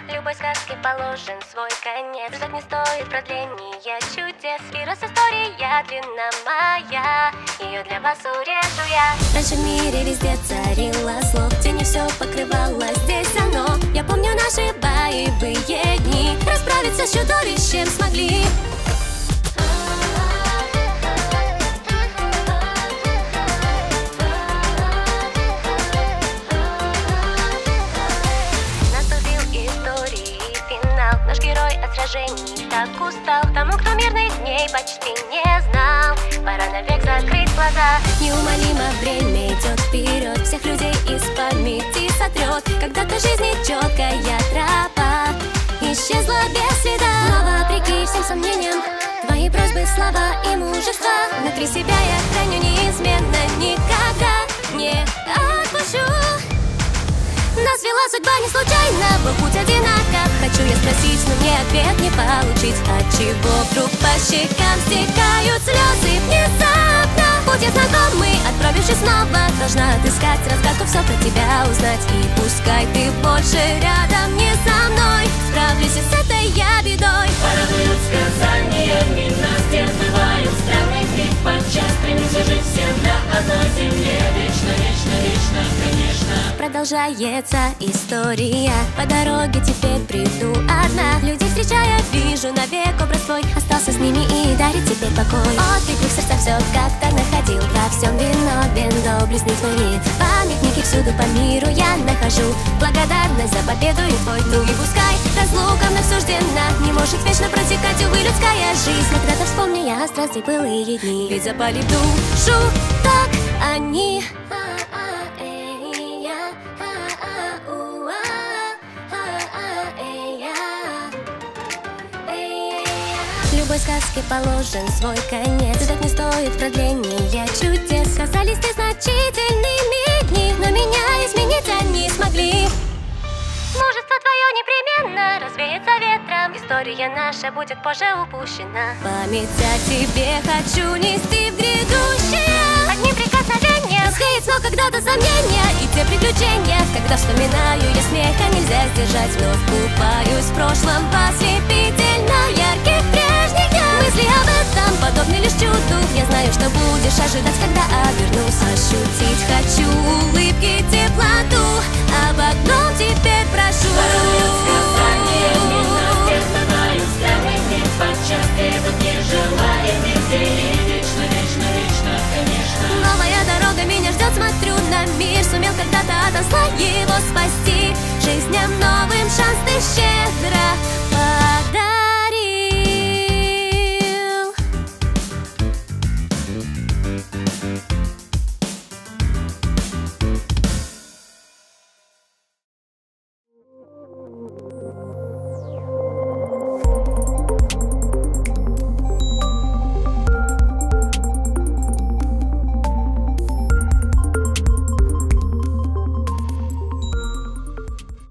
Любой сказке положен свой конец. Ждать не стоит продления чудес. И раз история длинна моя, ее для вас урежу я. Раньше в мире везде царило зло, тени все покрывало, здесь оно. Я помню наши боевые дни, расправиться с чудовищем смогли. Наш герой от сражений так устал. Тому, кто мирных дней почти не знал, пора навек закрыть глаза. Неумолимо время идет вперед, всех людей из памяти сотрет. Когда-то жизни четкая тропа исчезла без следа. Но вопреки всем сомнениям, твои просьбы, слова и мужество, внутри себя я храню неизменно, никогда не отпущу. Нас вела судьба не случайно, был путь одинаков. Хочу я спросить, но мне ответ не получить. Отчего вдруг по щекам стекают слезы внезапно? Путь я знакомый, отправившись снова, должна отыскать разгадку, все про тебя узнать. И пускай ты больше рядом не со мной, справлюсь и с этой я бедой. Порадуют сказаниями, нас стен бывают странный крик. Подчас стремимся жить всем на одной земле. Вечно, вечно, вечно, конечно. Продолжается история, по дороге теперь приду одна. Людей встречая, вижу навек образ твой, остался с ними и дарит теперь покой. Отклик в сердце все как-то находил, во всем виновен доблестный твой вид. Памятники всюду по миру я нахожу, благодарность за победу и твой. Ну и пускай разлука вновь суждена, не может вечно протекать, увы, людская жизнь. Когда-то вспомню я страсти былые дни, ведь запали в душу так они. Любой сказке положен свой конец. Ждать не стоит продления чудес. Казались незначительными дни, но меня изменить они смогли. Мужество твое непременно развеется ветром, история наша будет позже упущена. Память о тебе хочу нести в грядущее. Одним прикосновением схеет снова когда-то сомнения и те приключения, когда вспоминаю я смеха нельзя сдержать. Вновь купаюсь в прошлом в ослепительно ярких прежних днях. Мысли об этом подобны лишь чуду. Я знаю, что будешь ожидать, когда обернусь. Ощутить хочу улыбки, теплоту. Об одном теперь прошу. Порадуют сказаниями, нас стен бывают странный крик. Подчас требует не желая везде. Вечно, вечно, вечно, конечно. Новая дорога меня ждет, смотрю на мир. Сумел когда-то от зла его спасти. Жизням новым шанс ты щедро